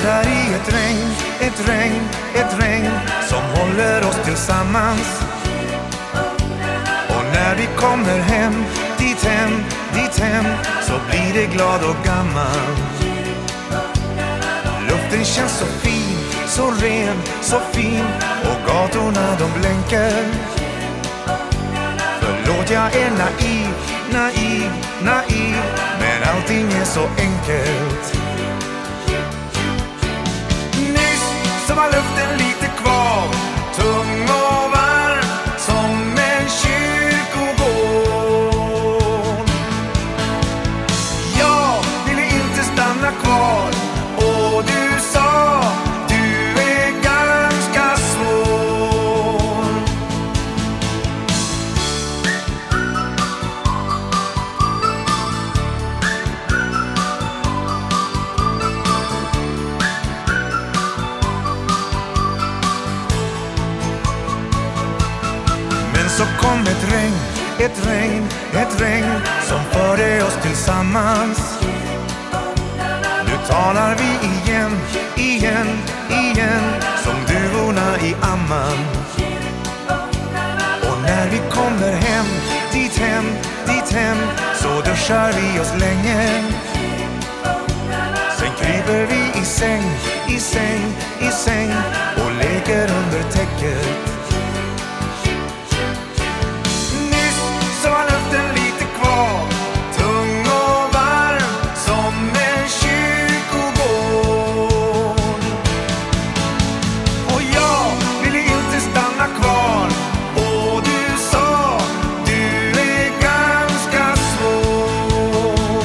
här i ett regn som håller oss tillsammans. Och när vi kommer hem, dit hem, så blir det glad och gammal. Luften känns så fin, så ren, så fin, och gatorna de blänker. Förlåt, jag är naiv, men allting är så enkelt. Nyss så var luften lite kvar, tung och varm som en kyrkogård. Jag ville inte stanna kvar, och du sa du är ganska svår. Men så kom ett regn som förde oss tillsammans. Nu talar vi igen, som duvorna i Amman. Och när vi kommer hem, dit hem, så duschar vi oss länge. Sen kryper vi i säng och leker under täcket. Nyss så var luften lite kvar, tung och varm som en kyrkogård. Och jag ville inte stanna kvar, och du sa du är ganska svår.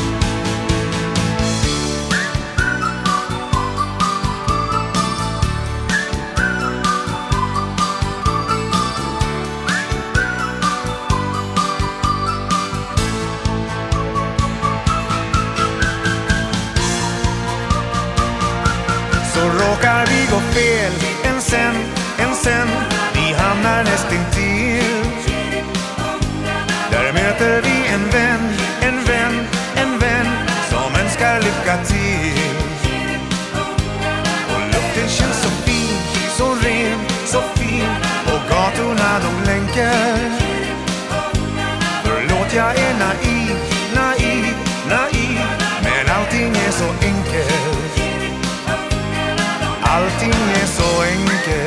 Så råkar vi gå fel en sen, vi hamnar nästintill. Där möter vi en vän som önskar lycka till. Och luften känns så fin, så ren, så fin, och gatorna de blänker. Förlåt, jag är naiv, men allting är så enkelt. Allting är så enkelt.